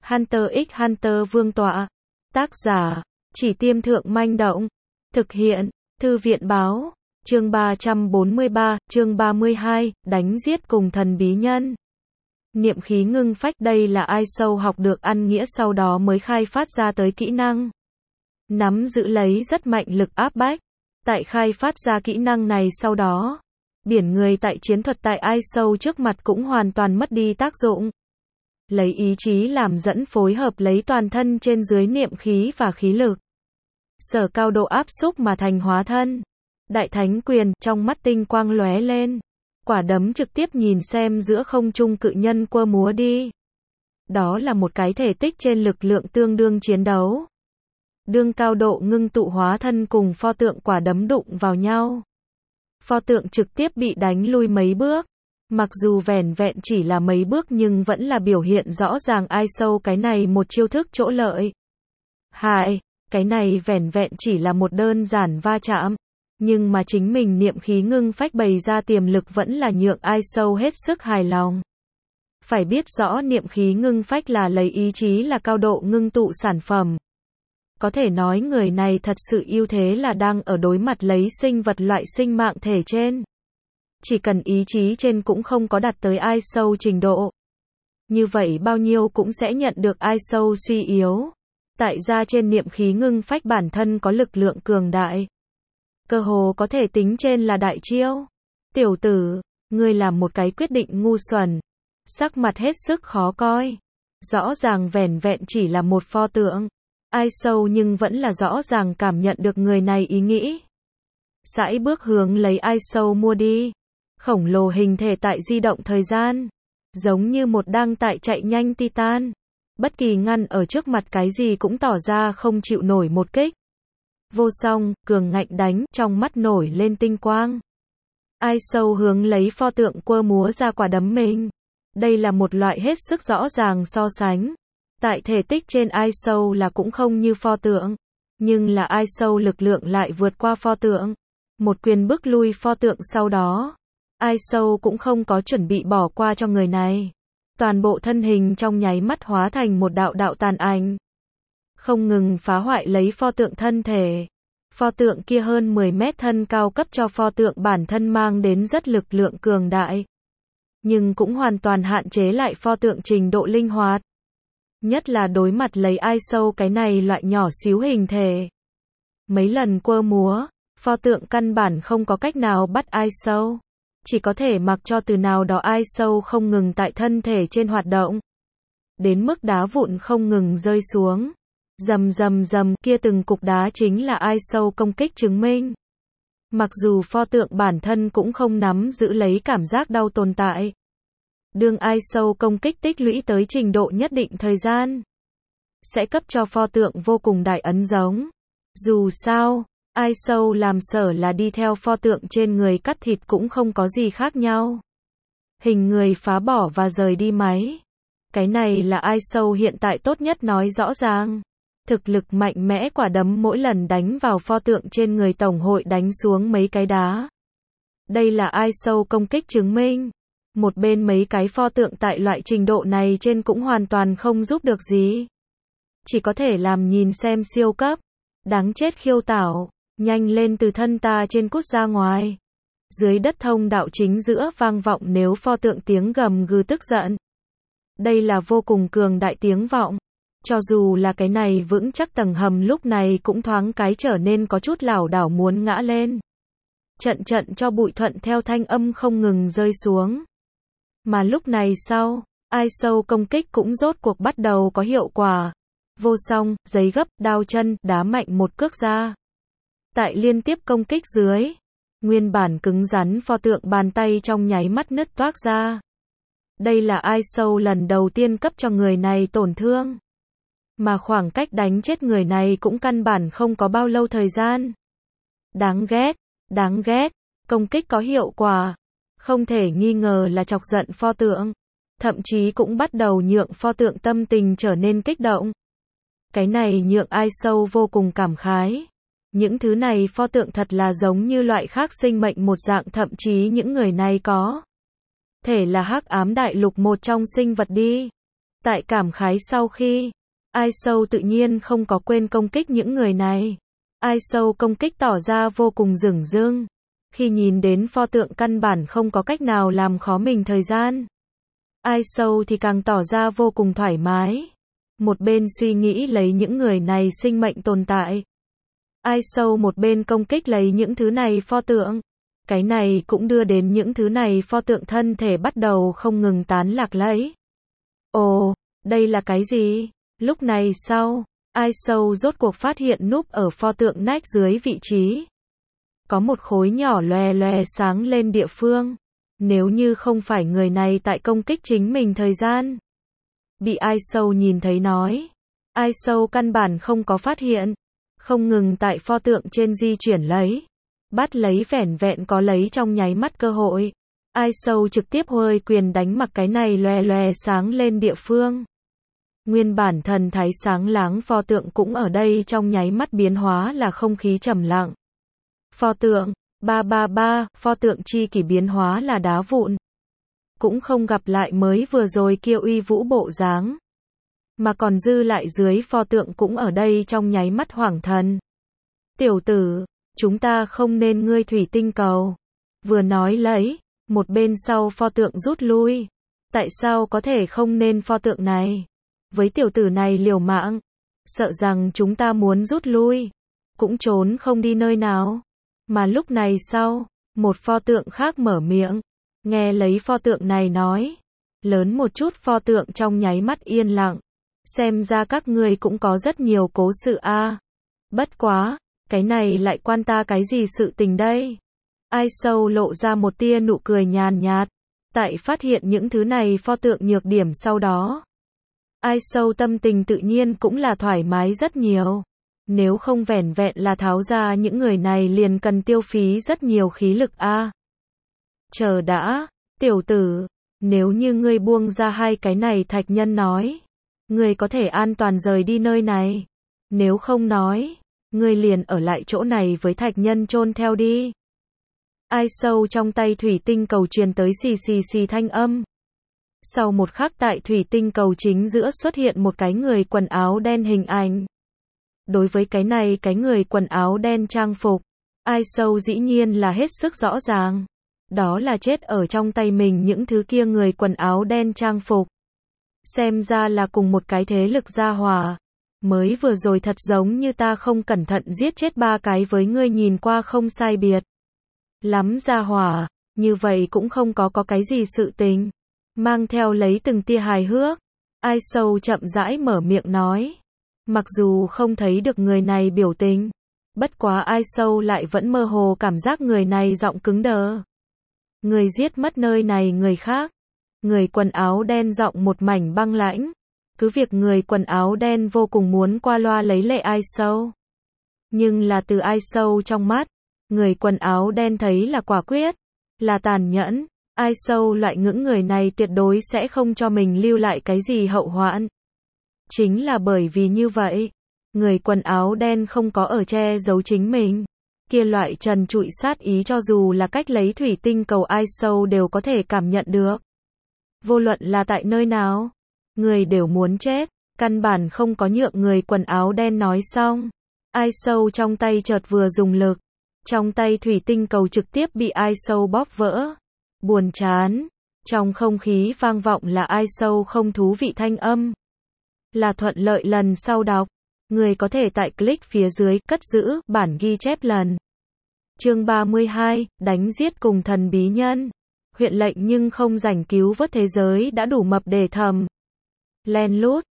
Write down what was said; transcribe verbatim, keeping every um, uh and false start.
Hunter x Hunter Vương tọa. Tác giả, Chỉ Tiêm Thượng Manh Động. Thực hiện, Thư viện Báo. Chương ba trăm bốn mươi ba, chương ba mươi hai, đánh giết cùng thần bí nhân. Niệm khí ngưng phách, đây là ai sâu học được ăn nghĩa sau đó mới khai phát ra tới kỹ năng. Nắm giữ lấy rất mạnh lực áp bách. Tại khai phát ra kỹ năng này sau đó, biển người tại chiến thuật tại ai sâu trước mặt cũng hoàn toàn mất đi tác dụng. Lấy ý chí làm dẫn phối hợp lấy toàn thân trên dưới niệm khí và khí lực. Sở cao độ áp xúc mà thành hóa thân. Đại thánh quyền, trong mắt tinh quang lóe lên. Quả đấm trực tiếp nhìn xem giữa không trung cự nhân quơ múa đi. Đó là một cái thể tích trên lực lượng tương đương chiến đấu. Đương cao độ ngưng tụ hóa thân cùng pho tượng quả đấm đụng vào nhau. Pho tượng trực tiếp bị đánh lui mấy bước. Mặc dù vẻn vẹn chỉ là mấy bước nhưng vẫn là biểu hiện rõ ràng ai sâu cái này một chiêu thức chỗ lợi. Hại, cái này vẻn vẹn chỉ là một đơn giản va chạm. Nhưng mà chính mình niệm khí ngưng phách bày ra tiềm lực vẫn là nhượng ai sâu hết sức hài lòng. Phải biết rõ niệm khí ngưng phách là lấy ý chí là cao độ ngưng tụ sản phẩm. Có thể nói người này thật sự ưu thế là đang ở đối mặt lấy sinh vật loại sinh mạng thể trên. Chỉ cần ý chí trên cũng không có đạt tới ai sâu trình độ. Như vậy bao nhiêu cũng sẽ nhận được ai sâu suy yếu. Tại ra trên niệm khí ngưng phách bản thân có lực lượng cường đại. Cơ hồ có thể tính trên là đại chiêu. Tiểu tử, ngươi làm một cái quyết định ngu xuẩn. Sắc mặt hết sức khó coi. Rõ ràng vẻn vẹn chỉ là một pho tượng. Ai sâu nhưng vẫn là rõ ràng cảm nhận được người này ý nghĩ. Sải bước hướng lấy ai sâu mua đi. Khổng lồ hình thể tại di động thời gian. Giống như một đang tại chạy nhanh Titan. Bất kỳ ngăn ở trước mặt cái gì cũng tỏ ra không chịu nổi một kích. Vô song, cường ngạnh đánh, trong mắt nổi lên tinh quang. Ai sâu hướng lấy pho tượng quơ múa ra quả đấm mình. Đây là một loại hết sức rõ ràng so sánh. Tại thể tích trên ai sâu là cũng không như pho tượng. Nhưng là ai sâu lực lượng lại vượt qua pho tượng. Một quyền bức lui pho tượng sau đó. Ai sâu cũng không có chuẩn bị bỏ qua cho người này. Toàn bộ thân hình trong nháy mắt hóa thành một đạo đạo tàn ảnh. Không ngừng phá hoại lấy pho tượng thân thể. Pho tượng kia hơn mười mét thân cao cấp cho pho tượng bản thân mang đến rất lực lượng cường đại. Nhưng cũng hoàn toàn hạn chế lại pho tượng trình độ linh hoạt. Nhất là đối mặt lấy ai sâu cái này loại nhỏ xíu hình thể. Mấy lần quơ múa, pho tượng căn bản không có cách nào bắt ai sâu. Chỉ có thể mặc cho từ nào đó ai sâu không ngừng tại thân thể trên hoạt động. Đến mức đá vụn không ngừng rơi xuống. Rầm rầm rầm, kia từng cục đá chính là ai sâu công kích chứng minh. Mặc dù pho tượng bản thân cũng không nắm giữ lấy cảm giác đau tồn tại. Đương ai sâu công kích tích lũy tới trình độ nhất định thời gian. Sẽ cấp cho pho tượng vô cùng đại ấn giống. Dù sao, ai sâu làm sở là đi theo pho tượng trên người cắt thịt cũng không có gì khác nhau. Hình người phá bỏ và rời đi máy. Cái này là ai sâu hiện tại tốt nhất nói rõ ràng. Thực lực mạnh mẽ quả đấm mỗi lần đánh vào pho tượng trên người tổng hội đánh xuống mấy cái đá. Đây là ai sâu công kích chứng minh. Một bên mấy cái pho tượng tại loại trình độ này trên cũng hoàn toàn không giúp được gì. Chỉ có thể làm nhìn xem siêu cấp. Đáng chết khiêu tảo. Nhanh lên từ thân ta trên cút ra ngoài. Dưới đất thông đạo chính giữa vang vọng nếu pho tượng tiếng gầm gừ tức giận. Đây là vô cùng cường đại tiếng vọng. Cho dù là cái này vững chắc tầng hầm lúc này cũng thoáng cái trở nên có chút lảo đảo muốn ngã lên. Trận trận cho bụi thuận theo thanh âm không ngừng rơi xuống. Mà lúc này sau, ai sâu công kích cũng rốt cuộc bắt đầu có hiệu quả. Vô song, giấy gấp, đao chân, đá mạnh một cước ra. Tại liên tiếp công kích dưới, nguyên bản cứng rắn pho tượng bàn tay trong nháy mắt nứt toác ra. Đây là ai sâu lần đầu tiên cấp cho người này tổn thương. Mà khoảng cách đánh chết người này cũng căn bản không có bao lâu thời gian. Đáng ghét, đáng ghét, công kích có hiệu quả. Không thể nghi ngờ là chọc giận pho tượng. Thậm chí cũng bắt đầu nhượng pho tượng tâm tình trở nên kích động. Cái này nhượng ai sâu vô cùng cảm khái. Những thứ này pho tượng thật là giống như loại khác sinh mệnh một dạng, thậm chí những người này có thể là hắc ám đại lục một trong sinh vật đi. Tại cảm khái sau khi, Ai Sâu tự nhiên không có quên công kích những người này. Ai Sâu công kích tỏ ra vô cùng dửng dưng. Khi nhìn đến pho tượng căn bản không có cách nào làm khó mình thời gian. Ai Sâu thì càng tỏ ra vô cùng thoải mái. Một bên suy nghĩ lấy những người này sinh mệnh tồn tại. Ai Sâu một bên công kích lấy những thứ này pho tượng. Cái này cũng đưa đến những thứ này pho tượng thân thể bắt đầu không ngừng tán lạc lấy. Ồ, đây là cái gì? Lúc này sau, Ai Sâu rốt cuộc phát hiện núp ở pho tượng nách dưới vị trí. Có một khối nhỏ lòe lòe sáng lên địa phương. Nếu như không phải người này tại công kích chính mình thời gian. Bị Ai Sâu nhìn thấy nói. Ai Sâu căn bản không có phát hiện. Không ngừng tại pho tượng trên di chuyển lấy. Bắt lấy vẻn vẹn có lấy trong nháy mắt cơ hội. Ai Sâu trực tiếp hơi quyền đánh mặc cái này lòe lòe sáng lên địa phương. Nguyên bản thần thái sáng láng pho tượng cũng ở đây trong nháy mắt biến hóa là không khí trầm lặng. Pho tượng, ba ba ba, pho tượng chi kỷ biến hóa là đá vụn. Cũng không gặp lại mới vừa rồi kia uy vũ bộ dáng. Mà còn dư lại dưới pho tượng cũng ở đây trong nháy mắt hoảng thần. Tiểu tử, chúng ta không nên ngươi thủy tinh cầu. Vừa nói lấy, một bên sau pho tượng rút lui. Tại sao có thể không nên pho tượng này? Với tiểu tử này liều mạng. Sợ rằng chúng ta muốn rút lui. Cũng trốn không đi nơi nào. Mà lúc này sau, một pho tượng khác mở miệng. Nghe lấy pho tượng này nói. Lớn một chút pho tượng trong nháy mắt yên lặng. Xem ra các ngươi cũng có rất nhiều cố sự a. À. Bất quá, cái này lại quan ta cái gì sự tình đây? Ai Sâu lộ ra một tia nụ cười nhàn nhạt. Tại phát hiện những thứ này pho tượng nhược điểm sau đó. Ai Sâu tâm tình tự nhiên cũng là thoải mái rất nhiều. Nếu không vẻn vẹn là tháo ra những người này liền cần tiêu phí rất nhiều khí lực a. À. Chờ đã, tiểu tử, nếu như ngươi buông ra hai cái này thạch nhân nói. Ngươi có thể an toàn rời đi nơi này. Nếu không nói, ngươi liền ở lại chỗ này với thạch nhân chôn theo đi. Ai Sâu trong tay thủy tinh cầu truyền tới xì xì xì thanh âm. Sau một khắc tại thủy tinh cầu chính giữa xuất hiện một cái người quần áo đen hình ảnh. Đối với cái này cái người quần áo đen trang phục, Ai Sâu dĩ nhiên là hết sức rõ ràng. Đó là chết ở trong tay mình những thứ kia người quần áo đen trang phục. Xem ra là cùng một cái thế lực gia hỏa. Mới vừa rồi thật giống như ta không cẩn thận giết chết ba cái với ngươi nhìn qua không sai biệt. Lắm gia hỏa, như vậy cũng không có có cái gì sự tình. Mang theo lấy từng tia hài hước. Ai Sâu chậm rãi mở miệng nói. Mặc dù không thấy được người này biểu tình. Bất quá Ai Sâu lại vẫn mơ hồ cảm giác người này giọng cứng đờ. Người giết mất nơi này người khác. Người quần áo đen giọng một mảnh băng lãnh. Cứ việc người quần áo đen vô cùng muốn qua loa lấy lệ Ai Sâu. Nhưng là từ Ai Sâu trong mắt. Người quần áo đen thấy là quả quyết. Là tàn nhẫn. Ai Sâu loại ngưỡng người này tuyệt đối sẽ không cho mình lưu lại cái gì hậu hoạn. Chính là bởi vì như vậy. Người quần áo đen không có ở che giấu chính mình. Kia loại trần trụi sát ý cho dù là cách lấy thủy tinh cầu Ai Sâu đều có thể cảm nhận được. Vô luận là tại nơi nào. Người đều muốn chết. Căn bản không có nhượng người quần áo đen nói xong. Ai Sâu trong tay chợt vừa dùng lực. Trong tay thủy tinh cầu trực tiếp bị Ai Sâu bóp vỡ. Buồn chán. Trong không khí vang vọng là Ai Sâu không thú vị thanh âm. Là thuận lợi lần sau đọc. Người có thể tại click phía dưới cất giữ bản ghi chép lần. Chương ba mươi hai, đánh giết cùng thần bí nhân. Huyện lệnh nhưng không rảnh cứu vớt thế giới đã đủ mập để thầm. Len lút,